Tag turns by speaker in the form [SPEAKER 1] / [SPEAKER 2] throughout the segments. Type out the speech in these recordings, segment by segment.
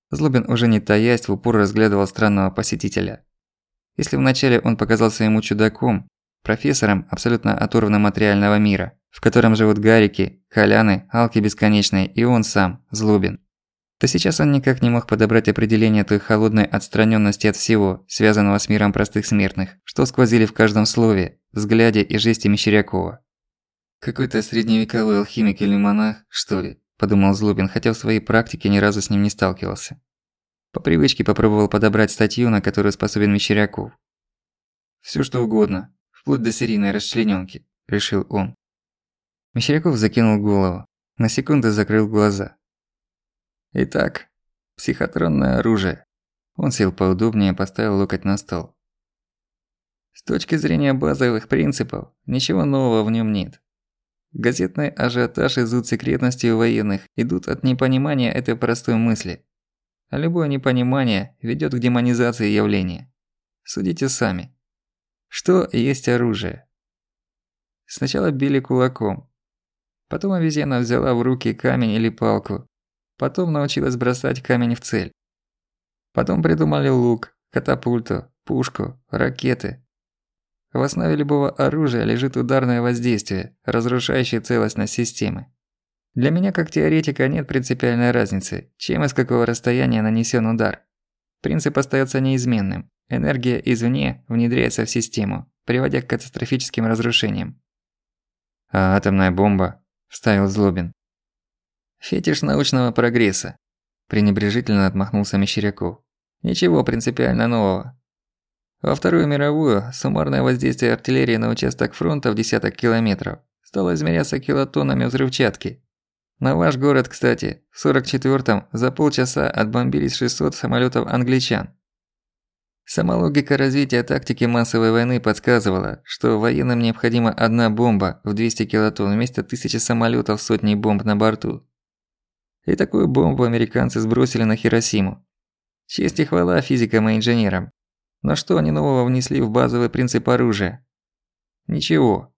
[SPEAKER 1] Злобин уже не таясь в упор разглядывал странного посетителя. Если вначале он показался ему чудаком, профессором, абсолютно оторванным от реального мира, в котором живут Гарики, Коляны, Алки бесконечные и он сам, Злобин, то сейчас он никак не мог подобрать определение той холодной отстранённости от всего, связанного с миром простых смертных, что сквозили в каждом слове, взгляде и жесте Мещерякова. «Какой-то средневековой алхимик или монах, что ли?» – подумал Злобин, хотя в своей практике ни разу с ним не сталкивался. По привычке попробовал подобрать статью, на которую способен Мещеряков. «Всё что угодно, вплоть до серийной расчленёнки», – решил он. Мещеряков закинул голову, на секунду закрыл глаза. «Итак, психотронное оружие». Он сел поудобнее и поставил локоть на стол. С точки зрения базовых принципов, ничего нового в нём нет. Газетный ажиотаж и зуд секретности у военных идут от непонимания этой простой мысли. А любое непонимание ведёт к демонизации явления. Судите сами. Что есть оружие? Сначала били кулаком. Потом обезьяна взяла в руки камень или палку. Потом научилась бросать камень в цель. Потом придумали лук, катапульту, пушку, ракеты. В основе любого оружия лежит ударное воздействие, разрушающее целостность системы. Для меня как теоретика нет принципиальной разницы, чем и с какого расстояния нанесен удар. Принцип остается неизменным. Энергия извне внедряется в систему, приводя к катастрофическим разрушениям. «А атомная бомба?» – вставил Злобин. «Фетиш научного прогресса», – пренебрежительно отмахнулся Мещеряков. «Ничего принципиально нового. Во Вторую мировую суммарное воздействие артиллерии на участок фронта в десяток километров стало измеряться килотоннами взрывчатки. На ваш город, кстати, в 44-м за полчаса отбомбились 600 самолётов англичан. Сама логика развития тактики массовой войны подсказывала, что военным необходима одна бомба в 200 килотонн вместо 1000 самолётов с сотней бомб на борту. И такую бомбу американцы сбросили на Хиросиму. Честь и хвала физикам и инженерам. Но что они нового внесли в базовый принцип оружия? Ничего.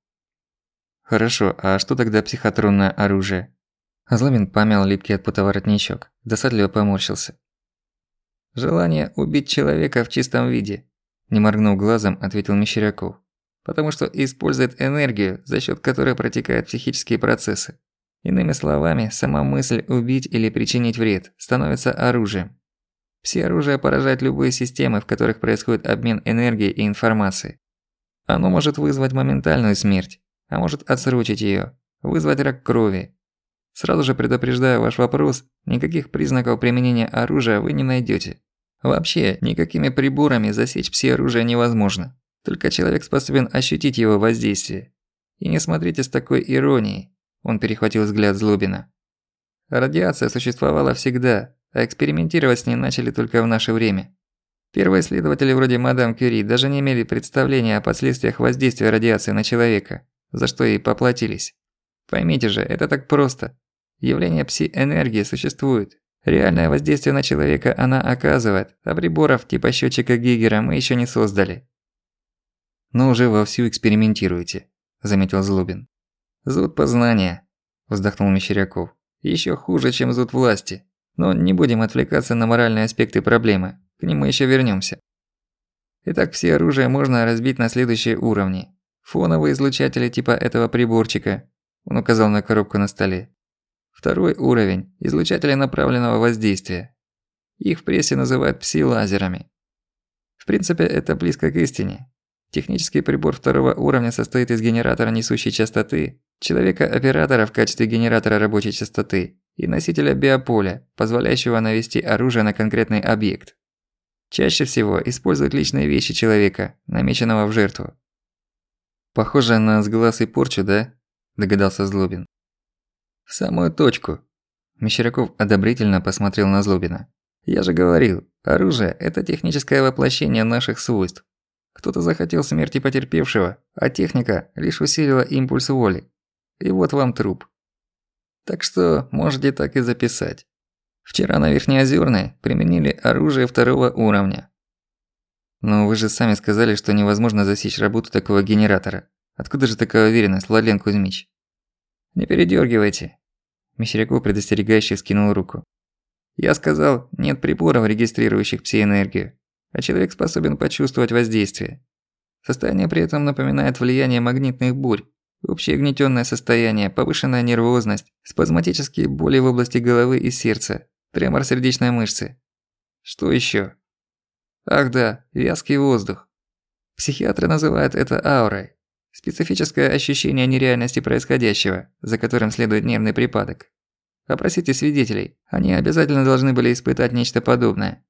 [SPEAKER 1] Хорошо, а что тогда психотронное оружие? Злобин помял липкий от пота воротничок, досадливо поморщился. «Желание убить человека в чистом виде», – не моргнув глазом, ответил Мещеряков. «Потому что использует энергию, за счёт которой протекают психические процессы. Иными словами, сама мысль убить или причинить вред становится оружием. Пси-оружие поражает любые системы, в которых происходит обмен энергией и информацией. Оно может вызвать моментальную смерть, а может отсрочить её, вызвать рак крови. Сразу же предупреждаю ваш вопрос, никаких признаков применения оружия вы не найдёте. Вообще, никакими приборами засечь пси-оружие невозможно. Только человек способен ощутить его воздействие. И не смотрите с такой иронией, он перехватил взгляд Злобина. Радиация существовала всегда, а экспериментировать с ней начали только в наше время. Первые исследователи вроде мадам Кюри даже не имели представления о последствиях воздействия радиации на человека, за что и поплатились. Поймите же, это так просто. Явление пси-энергии существует. Реальное воздействие на человека она оказывает, а приборов типа счётчика Гейгера мы ещё не создали. «Но уже вовсю экспериментируете», – заметил Злобин. «Зуд познания», – вздохнул Мещеряков. «Ещё хуже, чем зуд власти. Но не будем отвлекаться на моральные аспекты проблемы, к ним мы ещё вернёмся. Итак, все оружие можно разбить на следующие уровни. Фоновые излучатели типа этого приборчика», – он указал на коробку на столе. Второй уровень – излучатели направленного воздействия. Их в прессе называют пси-лазерами. В принципе, это близко к истине. Технический прибор второго уровня состоит из генератора несущей частоты, человека-оператора в качестве генератора рабочей частоты и носителя биополя, позволяющего навести оружие на конкретный объект. Чаще всего используют личные вещи человека, намеченного в жертву. «Похоже на сглаз и порчу, да?» – догадался Злобин. «В самую точку». Мещеряков одобрительно посмотрел на Злобина. «Я же говорил, оружие – это техническое воплощение наших свойств. Кто-то захотел смерти потерпевшего, а техника лишь усилила импульс воли. И вот вам труп. Так что можете так и записать. Вчера на Верхнеозерной применили оружие второго уровня». «Но вы же сами сказали, что невозможно засечь работу такого генератора. Откуда же такая уверенность, Владлен Кузьмич?» «Не передёргивайте». Мещеряков предостерегающе вскинул руку. Я сказал, нет приборов, регистрирующих псиэнергию, а человек способен почувствовать воздействие. Состояние при этом напоминает влияние магнитных бурь, общее гнетённое состояние, повышенная нервозность, спазматические боли в области головы и сердца, тремор сердечной мышцы. Что ещё? Ах да, вязкий воздух. Психиатры называют это аурой. Специфическое ощущение нереальности происходящего, за которым следует нервный припадок. Опросите свидетелей, они обязательно должны были испытать нечто подобное.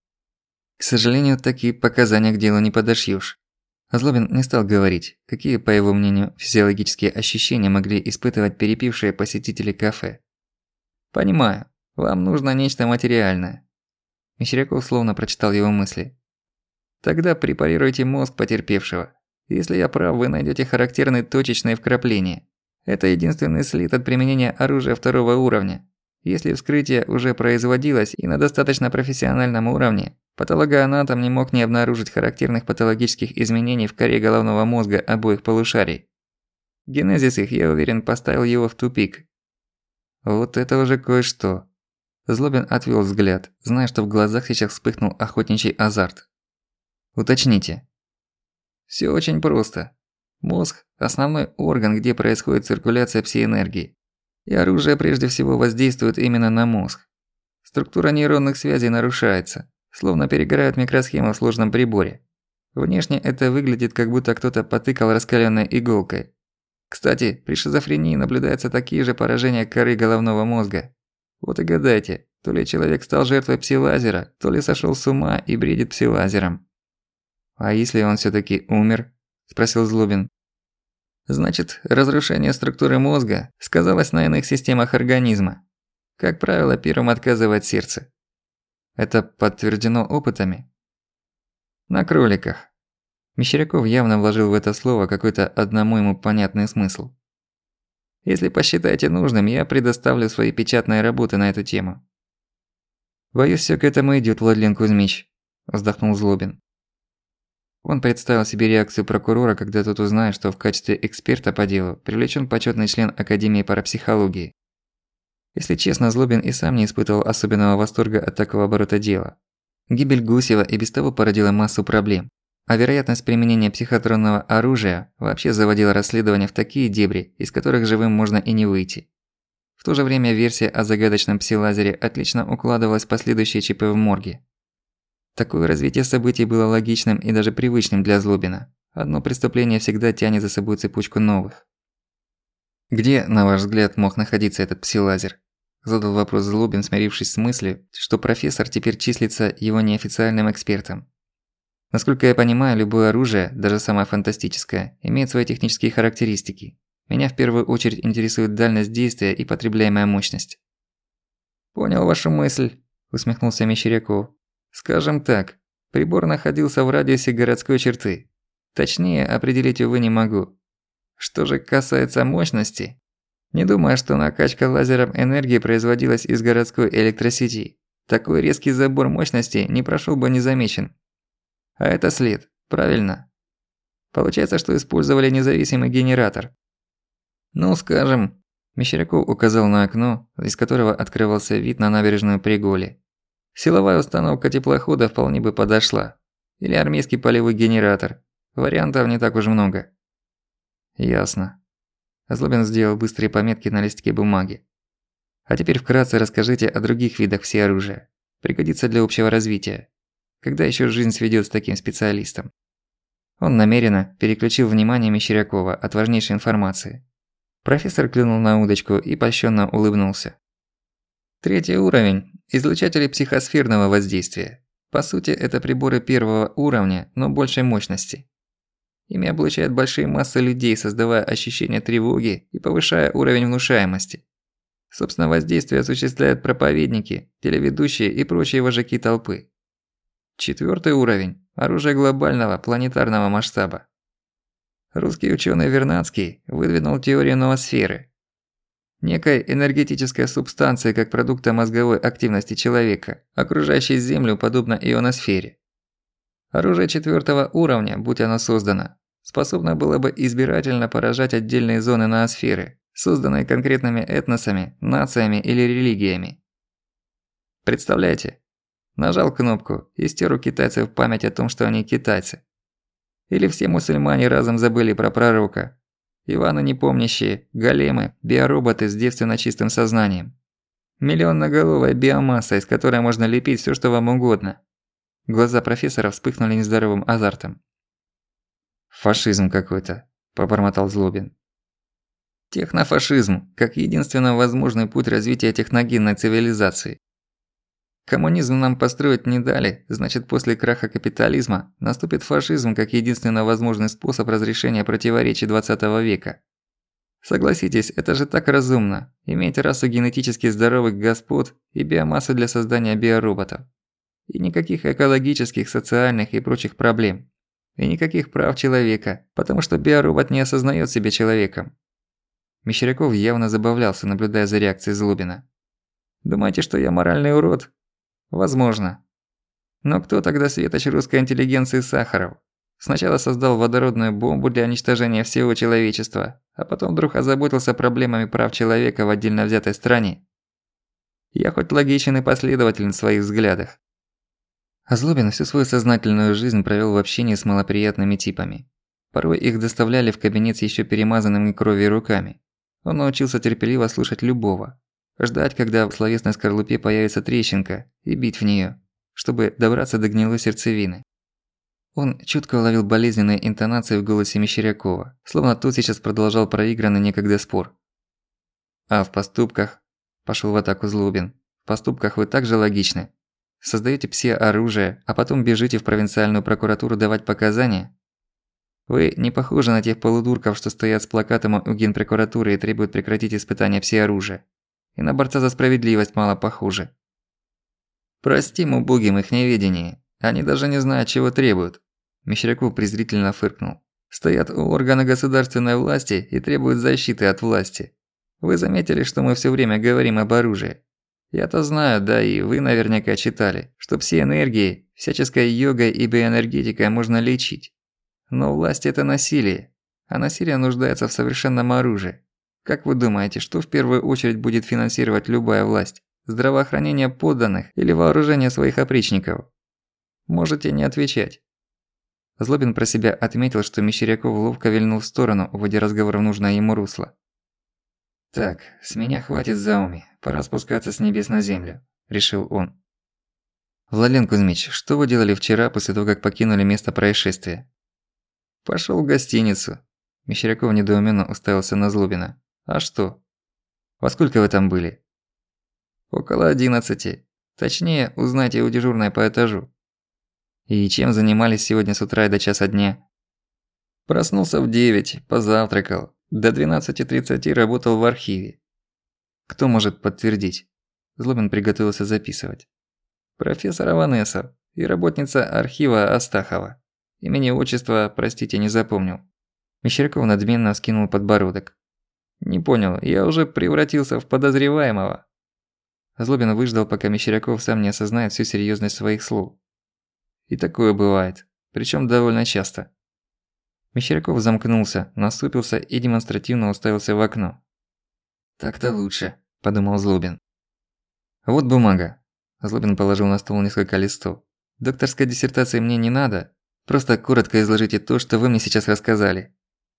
[SPEAKER 1] К сожалению, такие показания к делу не подошьёшь. Злобин не стал говорить, какие, по его мнению, физиологические ощущения могли испытывать перепившие посетители кафе. «Понимаю, вам нужно нечто материальное». Мещеряков словно прочитал его мысли. «Тогда препарируйте мозг потерпевшего. Если я прав, вы найдёте характерные точечные вкрапления. Это единственный след от применения оружия второго уровня. Если вскрытие уже производилось и на достаточно профессиональном уровне, патологоанатом не мог не обнаружить характерных патологических изменений в коре головного мозга обоих полушарий. Генезис их, я уверен, поставил его в тупик». Вот это уже кое-что. Злобин отвёл взгляд, зная, что в глазах сейчас вспыхнул охотничий азарт. «Уточните». «Всё очень просто. Мозг – основной орган, где происходит циркуляция псиэнергии. И оружие прежде всего воздействует именно на мозг. Структура нейронных связей нарушается, словно перегорают микросхемы в сложном приборе. Внешне это выглядит, как будто кто-то потыкал раскалённой иголкой. Кстати, при шизофрении наблюдаются такие же поражения коры головного мозга. Вот и гадайте, то ли человек стал жертвой пси-лазера, то ли сошёл с ума и бредит пси-лазером». «А если он всё-таки умер?» – спросил Злобин. «Значит, разрушение структуры мозга сказалось на иных системах организма. Как правило, первым отказывает сердце». «Это подтверждено опытами?» «На кроликах». Мещеряков явно вложил в это слово какой-то одному ему понятный смысл. «Если посчитаете нужным, я предоставлю свои печатные работы на эту тему». «Боюсь, всё к этому идёт, Владлен Кузьмич», – вздохнул Злобин. Он представил себе реакцию прокурора, когда тот узнает, что в качестве эксперта по делу привлечен почетный член Академии парапсихологии. Если честно, Злобин и сам не испытывал особенного восторга от такого оборота дела. Гибель Гусева и без того породила массу проблем, а вероятность применения психотронного оружия вообще заводила расследование в такие дебри, из которых живым можно и не выйти. В то же время версия о загадочном пси-лазере отлично укладывалась в последующие ЧП в морге. Такое развитие событий было логичным и даже привычным для Злобина. Одно преступление всегда тянет за собой цепочку новых. «Где, на ваш взгляд, мог находиться этот пси-лазер?» – задал вопрос Злобин, смирившись с мыслью, что профессор теперь числится его неофициальным экспертом. «Насколько я понимаю, любое оружие, даже самое фантастическое, имеет свои технические характеристики. Меня в первую очередь интересует дальность действия и потребляемая мощность». «Понял вашу мысль», – усмехнулся Мещеряков. «Скажем так, прибор находился в радиусе городской черты. Точнее, определить, увы, не могу. Что же касается мощности, не думаю, что накачка лазером энергии производилась из городской электросети. Такой резкий забор мощности не прошёл бы незамечен. А это след, правильно? Получается, что использовали независимый генератор. Ну, скажем...» Мещеряков указал на окно, из которого открывался вид на набережную Приголи. «Силовая установка теплохода вполне бы подошла. Или армейский полевой генератор. Вариантов не так уж много». «Ясно». Злобин сделал быстрые пометки на листке бумаги. «А теперь вкратце расскажите о других видах всеоружия. Пригодится для общего развития. Когда ещё жизнь сведёт с таким специалистом?» Он намеренно переключил внимание Мещерякова от важнейшей информации. Профессор клюнул на удочку и польщённо улыбнулся. «Третий уровень – излучатели психосферного воздействия. По сути, это приборы первого уровня, но большей мощности. Ими облучают большие массы людей, создавая ощущение тревоги и повышая уровень внушаемости. Собственно, воздействие осуществляют проповедники, телеведущие и прочие вожаки толпы. Четвёртый уровень – оружие глобального планетарного масштаба. Русский учёный Вернадский выдвинул теорию ноосферы. Некой энергетической субстанции как продукта мозговой активности человека, окружающей Землю подобно ионосфере. Оружие четвёртого уровня, будь оно создано, способно было бы избирательно поражать отдельные зоны ноосферы, созданные конкретными этносами, нациями или религиями. Представляете? Нажал кнопку и стер у китайцев память о том, что они китайцы. Или все мусульмане разом забыли про пророка. Иваны непомнящие, големы, биороботы с девственно чистым сознанием. Миллионноголовая биомасса, из которой можно лепить всё, что вам угодно. Глаза профессора вспыхнули нездоровым азартом. «Фашизм какой-то», – пробормотал Злобин. «Технофашизм, как единственно возможный путь развития техногенной цивилизации. Коммунизм нам построить не дали, значит, после краха капитализма наступит фашизм как единственно возможный способ разрешения противоречий 20 века. Согласитесь, это же так разумно – иметь расу генетически здоровых господ и биомассу для создания биороботов. И никаких экологических, социальных и прочих проблем. И никаких прав человека, потому что биоробот не осознаёт себя человеком». Мещеряков явно забавлялся, наблюдая за реакцией Злобина. «Думаете, что я моральный урод? Возможно. Но кто тогда светоч русской интеллигенции Сахаров? Сначала создал водородную бомбу для уничтожения всего человечества, а потом вдруг озаботился проблемами прав человека в отдельно взятой стране. Я хоть логичен и последователен в своих взглядах». А Злобин всю свою сознательную жизнь провёл в общении с малоприятными типами. Порой их доставляли в кабинет с ещё перемазанными кровью руками. Он научился терпеливо слушать любого. Ждать, когда в словесной скорлупе появится трещинка, и бить в неё, чтобы добраться до гнилой сердцевины. Он чутко уловил болезненные интонации в голосе Мещерякова, словно тот сейчас продолжал проигранный некогда спор. «А в поступках?» – пошёл в атаку Злобин. «В поступках вы также логичны? Создаёте пси-оружие, а потом бежите в провинциальную прокуратуру давать показания? Вы не похожи на тех полудурков, что стоят с плакатом у генпрокуратуры и требуют прекратить испытания пси-оружия. И на борца за справедливость мало похуже. Простим убогим их неведение. Они даже не знают, чего требуют». Мещеряков презрительно фыркнул. «Стоят у органа государственной власти и требуют защиты от власти. Вы заметили, что мы всё время говорим об оружии? Я-то знаю, да и вы наверняка читали, что пси-энергией, всяческой йогой и биоэнергетикой можно лечить. Но власть – это насилие, а насилие нуждается в совершенном оружии. Как вы думаете, что в первую очередь будет финансировать любая власть? Здравоохранение подданных или вооружение своих опричников? Можете не отвечать». Злобин про себя отметил, что Мещеряков ловко вильнул в сторону, уводя разговор в нужное ему русло. «Так, с меня хватит зауми, пора спускаться с небес на землю», – решил он. «Владлен Кузьмич, что вы делали вчера после того, как покинули место происшествия?» «Пошёл в гостиницу». Мещеряков недоуменно уставился на Злобина. «А что? Во сколько вы там были?» «Около 11. Точнее, узнайте у дежурной по этажу». «И чем занимались сегодня с утра и до часа дня?» «Проснулся в 9, позавтракал. До 12:30 работал в архиве». «Кто может подтвердить?» Злобин приготовился записывать. «Профессор Аванесов и работница архива Астахова. Имени отчества, простите, не запомнил». Мещеряков надменно вскинул подбородок. «Не понял, я уже превратился в подозреваемого». Злобин выждал, пока Мещеряков сам не осознает всю серьёзность своих слов. И такое бывает, причём довольно часто. Мещеряков замкнулся, насупился и демонстративно уставился в окно. «Так-то лучше», – подумал Злобин. «Вот бумага». Злобин положил на стол несколько листов. «Докторской диссертации мне не надо. Просто коротко изложите то, что вы мне сейчас рассказали».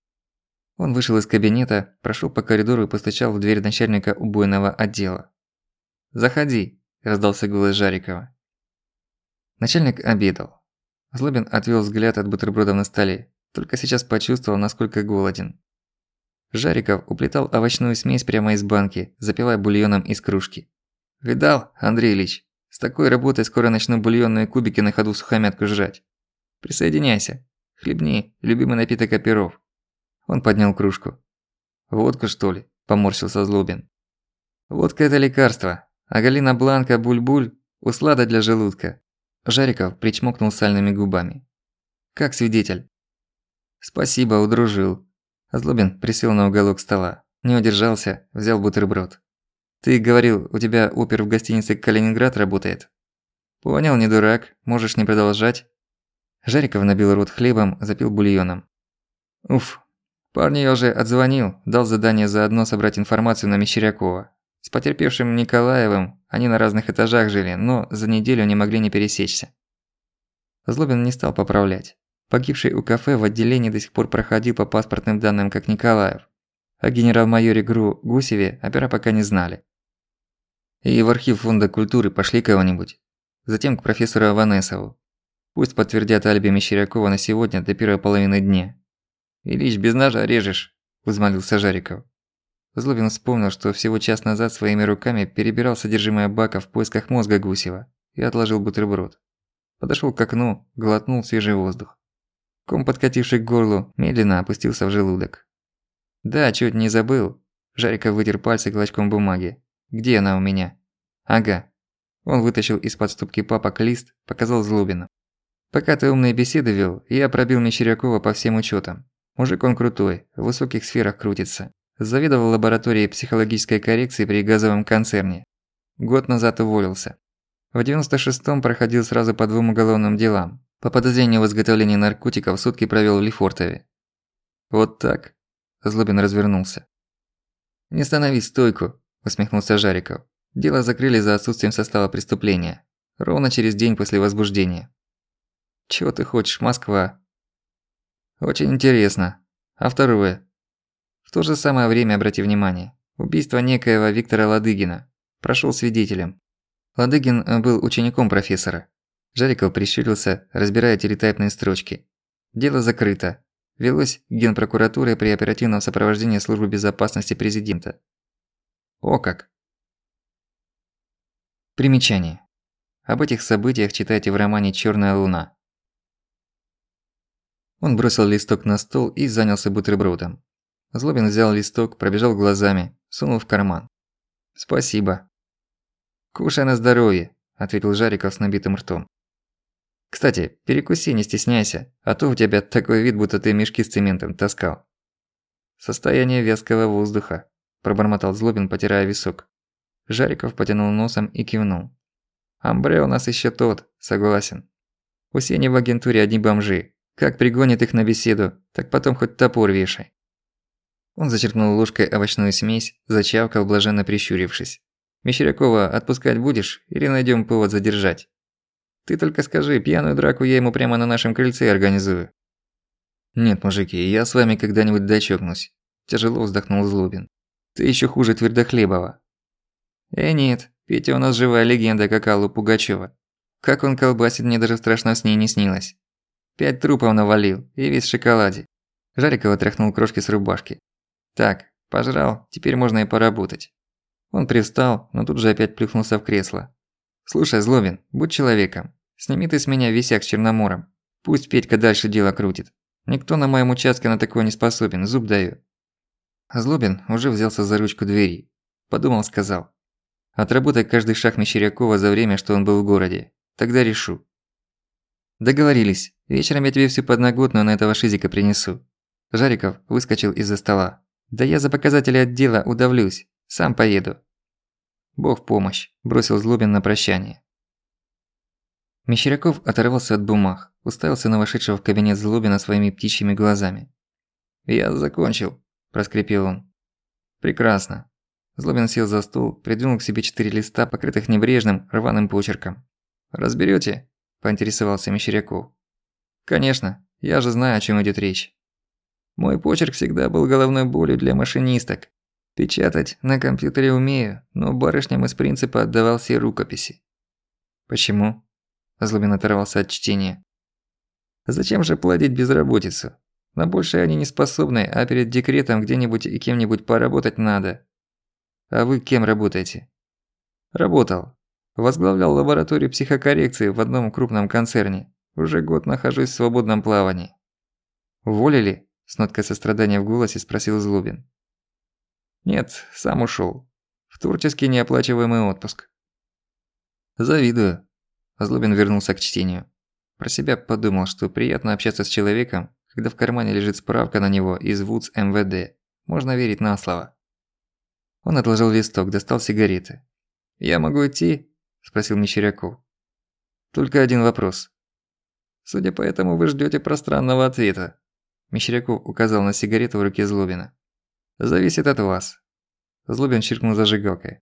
[SPEAKER 1] Он вышел из кабинета, прошёл по коридору и постучал в дверь начальника убойного отдела. «Заходи», – раздался голос Жарикова. Начальник обедал. Злобин отвёл взгляд от бутербродов на столе. Только сейчас почувствовал, насколько голоден. Жариков уплетал овощную смесь прямо из банки, запивая бульоном из кружки. «Видал, Андрей Ильич, с такой работой скоро начну бульонные кубики на ходу всухомятку жрать. Присоединяйся. Хлебни, любимый напиток оперов». Он поднял кружку. «Водку, что ли?» – поморщился Злобин. «Водка – это лекарство, а Галина Бланка Буль-Буль – услада для желудка». Жариков причмокнул сальными губами. «Как свидетель?» «Спасибо, удружил». Злобин присел на уголок стола. Не удержался, взял бутерброд. «Ты говорил, у тебя опер в гостинице «Калининград» работает?» «Понял, не дурак, можешь не продолжать». Жариков набил рот хлебом, запил бульоном. «Уф, парню я уже отзвонил, дал задание заодно собрать информацию на Мещерякова. С потерпевшим Николаевым они на разных этажах жили, но за неделю не могли не пересечься. Злобин не стал поправлять. Погибший у кафе в отделении до сих пор проходил по паспортным данным как Николаев. О генерал-майоре ГРУ Гусеве опера пока не знали. И в архив Фонда культуры пошли кого-нибудь. Затем к профессору Аванесову. Пусть подтвердят алиби Мещерякова на сегодня до первой половины дня. «Ильич, без ножа режешь», – взмолился Жариков. Злобин вспомнил, что всего час назад своими руками перебирал содержимое бака в поисках мозга Гусева и отложил бутерброд. Подошёл к окну, глотнул свежий воздух. Ком, подкативший к горлу, медленно опустился в желудок. «Да, чуть не забыл». Жариков вытер пальцы клочком бумаги. «Где она у меня?» «Ага». Он вытащил из-под стопки папок лист, показал Злобину. «Пока ты умные беседы вел, я пробил Мещерякова по всем учётам. Мужик он крутой, в высоких сферах крутится. Заведовал лабораторией психологической коррекции при газовом концерне. Год назад уволился. В 96-м проходил сразу по 2 уголовным делам. По подозрению в изготовлении наркотиков сутки провёл в Лефортове». «Вот так?» Злобин развернулся. «Не становись в стойку», – усмехнулся Жариков. «Дело закрыли за отсутствием состава преступления. Ровно через день после возбуждения». «Чего ты хочешь, Москва?» «Очень интересно. А второе?» «В то же самое время, обрати внимание, убийство некоего Виктора Ладыгина. Прошёл свидетелем. Ладыгин был учеником профессора». Жариков прищурился, разбирая телетайпные строчки. «Дело закрыто. Велось Генпрокуратурой при оперативном сопровождении Службы безопасности президента». «О как!» Примечание. Об этих событиях читайте в романе «Чёрная луна». Он бросил листок на стол и занялся бутербродом. Злобин взял листок, пробежал глазами, сунул в карман. «Спасибо». «Кушай на здоровье», – ответил Жариков с набитым ртом. «Кстати, перекуси, не стесняйся, а то у тебя такой вид, будто ты мешки с цементом таскал». «Состояние вязкого воздуха», – пробормотал Злобин, потирая висок. Жариков потянул носом и кивнул. «Амбре у нас ещё тот, согласен. У Сени в агентуре одни бомжи. Как пригонит их на беседу, так потом хоть топор вешай». Он зачерпнул ложкой овощную смесь, зачавкал, блаженно прищурившись. «Мещерякова отпускать будешь или найдём повод задержать? Ты только скажи, пьяную драку я ему прямо на нашем крыльце организую». «Нет, мужики, я с вами когда-нибудь дочёкнусь», – тяжело вздохнул Злобин. «Ты ещё хуже Твердохлебова». Нет, Петя у нас живая легенда, как Аллу Пугачёва. Как он колбасит, мне даже страшно с ней не снилось. 5 трупов навалил, и весь в шоколаде». Жариков отряхнул крошки с рубашки. «Так, пожрал, теперь можно и поработать». Он привстал, но тут же опять плюхнулся в кресло. «Слушай, Злобин, будь человеком. Сними ты с меня висяк с Черномором. Пусть Петька дальше дело крутит. Никто на моем участке на такое не способен, зуб даю». Злобин уже взялся за ручку двери. Подумал, сказал. «Отработай каждый шаг Мещерякова за время, что он был в городе. Тогда решу». «Договорились. Вечером я тебе всю подноготную на этого шизика принесу». Жариков выскочил из-за стола. «Да я за показатели отдела удавлюсь. Сам поеду». «Бог в помощь», – бросил Злобин на прощание. Мещеряков оторвался от бумаг, уставился на вошедшего в кабинет Злобина своими птичьими глазами. «Я закончил», – проскрипел он. «Прекрасно». Злобин сел за стол, придвинул к себе 4 листа, покрытых небрежным, рваным почерком. «Разберёте?» – поинтересовался Мещеряков. «Конечно, я же знаю, о чём идёт речь. Мой почерк всегда был головной болью для машинисток. Печатать на компьютере умею, но барышням из принципа отдавал все рукописи». «Почему?» – Злобин оторвался от чтения. «Зачем же платить безработицу? На большее они не способны, а перед декретом где-нибудь и кем-нибудь поработать надо». «А вы кем работаете?» «Работал. Возглавлял лабораторию психокоррекции в одном крупном концерне. Уже год нахожусь в свободном плавании». «Уволили?» – с ноткой сострадания в голосе спросил Злобин. «Нет, сам ушёл. В творческий неоплачиваемый отпуск». «Завидую». Злобин вернулся к чтению. Про себя подумал, что приятно общаться с человеком, когда в кармане лежит справка на него из ВУЦ МВД. Можно верить на слово. Он отложил листок, достал сигареты. «Я могу идти?» – спросил Мещеряков. «Только один вопрос». «Судя по этому, вы ждёте пространного ответа». Мещеряков указал на сигарету в руке Злобина. «Зависит от вас». Злобин чиркнул зажигалкой.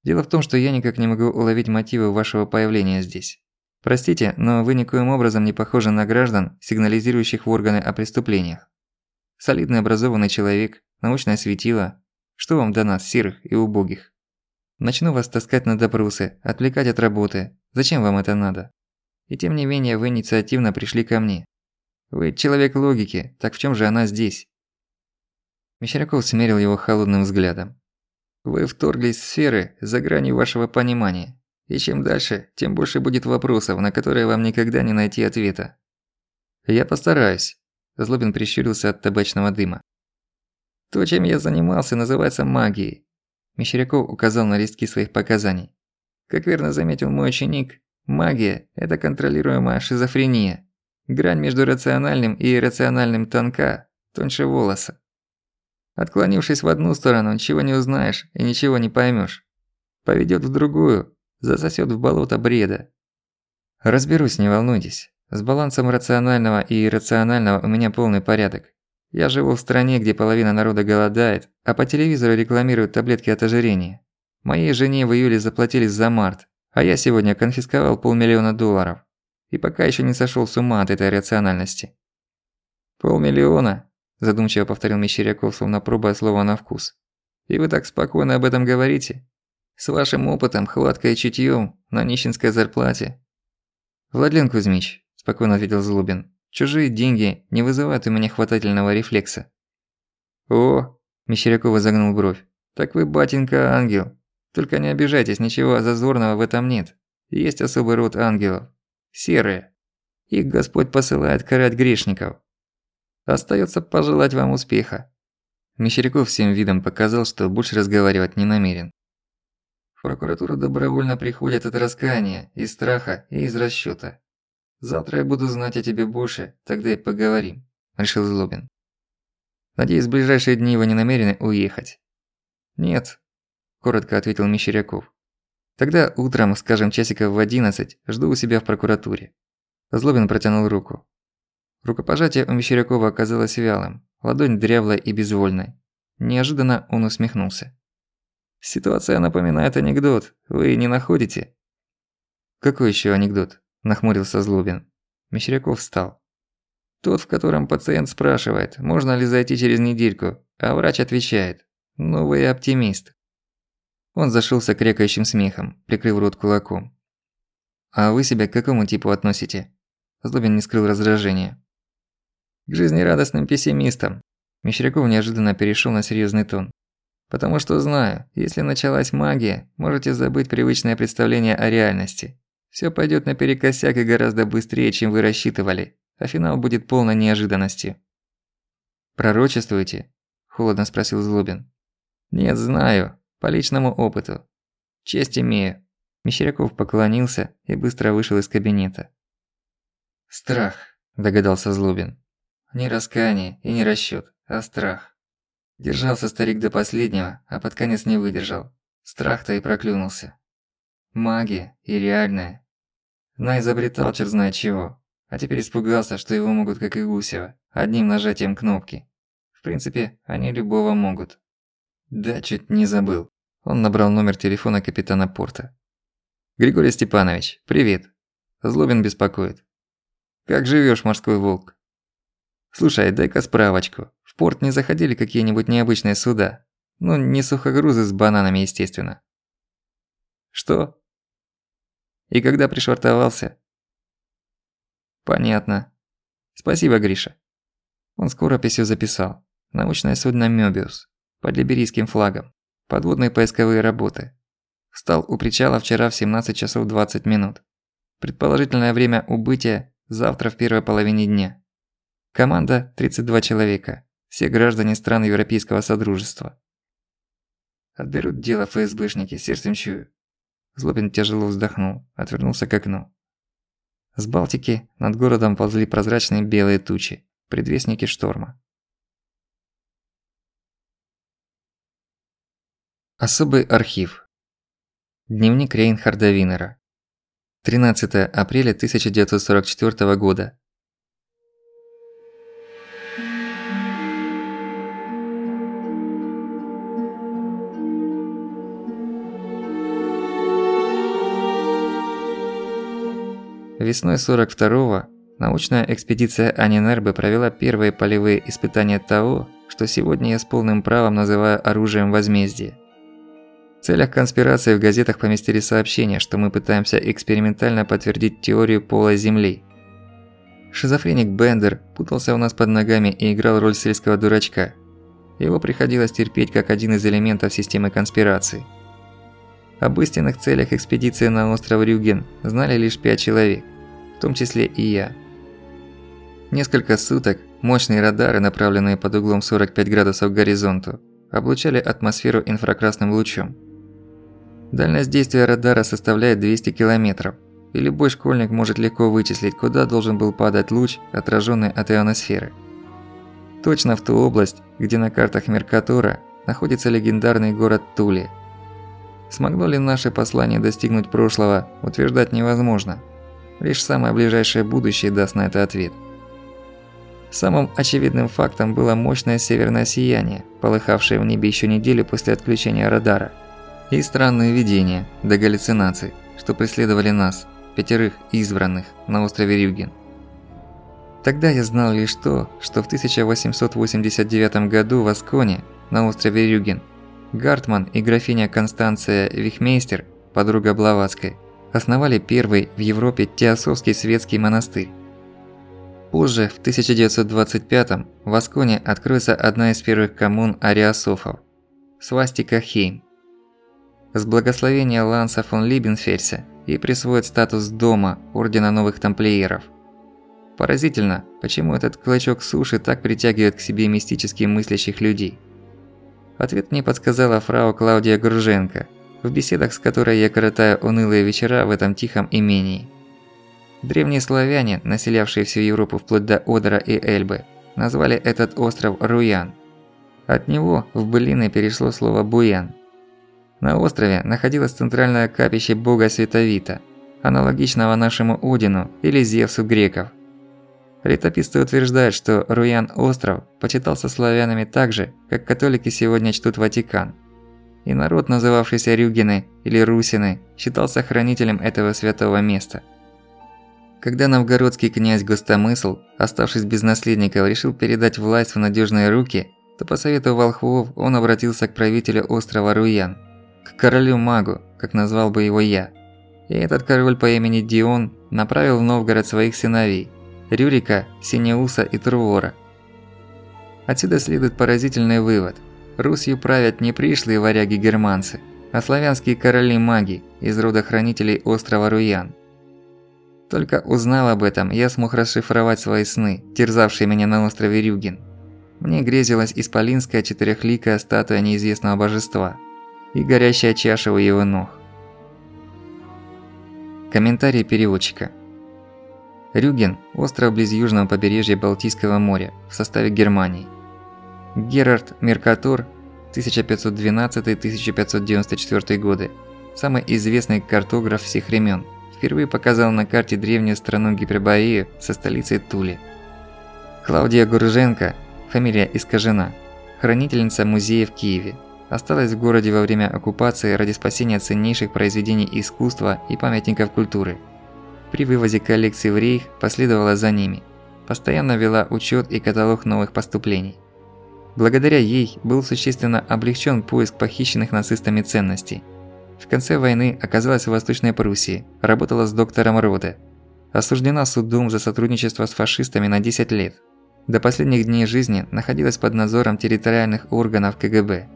[SPEAKER 1] Дело в том, что я никак не могу уловить мотивы вашего появления здесь. Простите, но вы никоим образом не похожи на граждан, сигнализирующих в органы о преступлениях. Солидный образованный человек, научное светило. Что вам до нас, серых и убогих? Начну вас таскать на допросы, отвлекать от работы. Зачем вам это надо? И тем не менее вы инициативно пришли ко мне. Вы человек логики, так в чём же она здесь? Мещеряков смерил его холодным взглядом. Вы вторглись в сферы за гранью вашего понимания. И чем дальше, тем больше будет вопросов, на которые вам никогда не найти ответа. Я постараюсь. Злобин прищурился от табачного дыма. То, чем я занимался, называется магией. Мещеряков указал на листки своих показаний. Как верно заметил мой ученик, магия – это контролируемая шизофрения. Грань между рациональным и иррациональным тонка, тоньше волоса. Отклонившись в одну сторону, ничего не узнаешь и ничего не поймёшь. Поведёт в другую, засосёт в болото бреда. Разберусь, не волнуйтесь. С балансом рационального и иррационального у меня полный порядок. Я живу в стране, где половина народа голодает, а по телевизору рекламируют таблетки от ожирения. Моей жене в июле заплатили за март, а я сегодня конфисковал $500 000. И пока ещё не сошёл с ума от этой рациональности. 500 000? Задумчиво повторил Мещеряков, словно пробуя слово на вкус. И вы так спокойно об этом говорите? С вашим опытом, хваткой и чутьём, на нищенской зарплате. Владлен Кузьмич, спокойно ответил Злобин, чужие деньги не вызывают у меня хватательного рефлекса. О, Мещеряков изогнул бровь. Так вы, батенька, ангел. Только не обижайтесь, ничего зазорного в этом нет. Есть особый род ангелов. Серые. Их Господь посылает карать грешников. Остаётся пожелать вам успеха. Мещеряков всем видом показал, что больше разговаривать не намерен. В прокуратуру добровольно приходят от раскаяния, из страха и из расчёта. Завтра я буду знать о тебе больше, тогда и поговорим, решил Злобин. Надеюсь, в ближайшие дни вы не намерены уехать. Нет, коротко ответил Мещеряков. Тогда утром, скажем, часиков в 11, жду у себя в прокуратуре. Злобин протянул руку. Рукопожатие у Мещерякова оказалось вялым, ладонь дряблой и безвольной. Неожиданно он усмехнулся. «Ситуация напоминает анекдот, вы не находите?» «Какой ещё анекдот?» – нахмурился Злобин. Мещеряков встал. «Тот, в котором пациент спрашивает, можно ли зайти через недельку, а врач отвечает: ну вы оптимист». Он зашёлся крякающим смехом, прикрыв рот кулаком. «А вы себя к какому типу относите?» Злобин не скрыл раздражения. «К жизнерадостным пессимистам». Мещеряков неожиданно перешёл на серьёзный тон. «Потому что знаю, если началась магия, можете забыть привычное представление о реальности. Всё пойдёт наперекосяк и гораздо быстрее, чем вы рассчитывали, а финал будет полной неожиданностью». «Пророчествуете?» – холодно спросил Злобин. «Нет, знаю, по личному опыту. Честь имею». Мещеряков поклонился и быстро вышел из кабинета. «Страх», – догадался Злобин. «Не раскаяние и не расчёт, а страх. Держался старик до последнего, а под конец не выдержал. Страх-то и проклюнулся. Магия и реальная. Наизобретал черт знает чего, а теперь испугался, что его могут, как и Гусева, одним нажатием кнопки. В принципе, они любого могут. Да, чуть не забыл». Он набрал номер телефона капитана порта. «Григорий Степанович, привет. Злобин беспокоит. Как живёшь, морской волк? Слушай, дай-ка справочку. В порт не заходили какие-нибудь необычные суда? Ну, не сухогрузы с бананами, естественно». «Что? И когда пришвартовался?» «Понятно. Спасибо, Гриша». Он скорописью записал. Научное судно «Мёбиус» под либерийским флагом. Подводные поисковые работы. Встал у причала вчера в 17 часов 20 минут. Предположительное время убытия завтра в первой половине дня. Команда – 32 человека. Все граждане стран Европейского Содружества. Отберут дело ФСБшники, сердцем чую. Злобин тяжело вздохнул, отвернулся к окну. С Балтики над городом ползли прозрачные белые тучи, предвестники шторма. Особый архив. Дневник Рейнхарда Винера. 13 апреля 1944 года. Весной 42-го научная экспедиция Анинербе провела первые полевые испытания того, что сегодня я с полным правом называю оружием возмездия. В целях конспирации в газетах поместили сообщение, что мы пытаемся экспериментально подтвердить теорию пола Земли. Шизофреник Бендер путался у нас под ногами и играл роль сельского дурачка. Его приходилось терпеть как один из элементов системы конспирации. Об истинных целях экспедиции на остров Рюген знали лишь 5 человек, в том числе и я. Несколько суток мощные радары, направленные под углом 45 градусов к горизонту, облучали атмосферу инфракрасным лучом. Дальность действия радара составляет 200 километров, и любой школьник может легко вычислить, куда должен был падать луч, отраженный от ионосферы. Точно в ту область, где на картах Меркатора находится легендарный город Туле. Смогло ли наше послание достигнуть прошлого, утверждать невозможно. Лишь самое ближайшее будущее даст на это ответ. Самым очевидным фактом было мощное северное сияние, полыхавшее в небе еще неделю после отключения радара, и странные видения, до галлюцинаций, что преследовали нас, 5 избранных, на острове Рюген. Тогда я знал лишь то, что в 1889 году в Асконе, на острове Рюген, Гартман и графиня Констанция Вихмейстер, подруга Блаватской, основали первый в Европе теософский светский монастырь. Позже, в 1925-м, в Асконе откроется одна из первых коммун ариософов – свастика Хейм. С благословения Ланса фон Либенфельса ей присвоят статус дома Ордена Новых Тамплиеров. Поразительно, почему этот клочок суши так притягивает к себе мистически мыслящих людей. Ответ мне подсказала фрау Клаудия Груженко, в беседах с которой я коротаю унылые вечера в этом тихом имении. Древние славяне, населявшие всю Европу вплоть до Одера и Эльбы, назвали этот остров Руян. От него в былины перешло слово Буян. На острове находилось центральное капище бога Световита, аналогичного нашему Одину или Зевсу греков. Летописцы утверждают, что Руян-остров почитался славянами так же, как католики сегодня чтут Ватикан. И народ, называвшийся Рюгены или Русины, считался хранителем этого святого места. Когда новгородский князь Гостомысл, оставшись без наследников, решил передать власть в надежные руки, то по совету волхвов он обратился к правителю острова Руян, к королю-магу, как назвал бы его я. И этот король по имени Дион направил в Новгород своих сыновей – Рюрика, Синеуса и Турвора. Отсюда следует поразительный вывод. Русью правят не пришлые варяги-германцы, а славянские короли-маги из рода хранителей острова Руян. Только узнав об этом, я смог расшифровать свои сны, терзавшие меня на острове Рюген. Мне грезилась исполинская четырехликая статуя неизвестного божества и горящая чаша у его ног. Комментарий переводчика. Рюген – остров близ южного побережья Балтийского моря в составе Германии. Герард Меркатор, 1512-1594 годы, самый известный картограф всех времен, впервые показал на карте древнюю страну Гиперборею со столицей Туле. Клаудия Груженко, фамилия искажена, хранительница музея в Киеве, осталась в городе во время оккупации ради спасения ценнейших произведений искусства и памятников культуры. При вывозе коллекций в Рейх последовала за ними, постоянно вела учет и каталог новых поступлений. Благодаря ей был существенно облегчен поиск похищенных нацистами ценностей. В конце войны оказалась в Восточной Пруссии, работала с доктором Роде. Осуждена судом за сотрудничество с фашистами на 10 лет. До последних дней жизни находилась под надзором территориальных органов КГБ.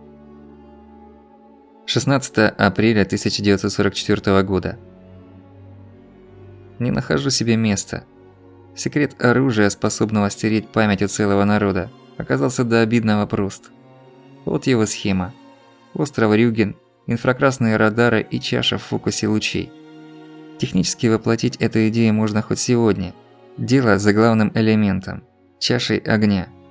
[SPEAKER 1] 16 апреля 1944 года. Не нахожу себе места. Секрет оружия, способного стереть память у целого народа, оказался до обидного прост. Вот его схема. Остров Рюген, инфракрасные радары и чаша в фокусе лучей. Технически воплотить эту идею можно хоть сегодня. Дело за главным элементом – чашей огня.